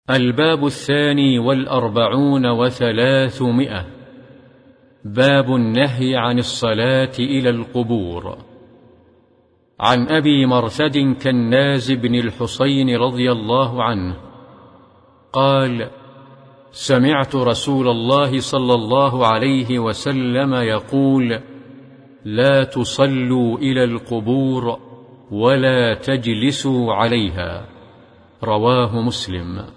الباب 42 و300. باب النهي عن الصلاة إلى القبور. عن أبي مرثد كناز بن الحصين رضي الله عنه قال: سمعت رسول الله صلى الله عليه وسلم يقول: لا تصلوا إلى القبور ولا تجلسوا عليها. رواه مسلم.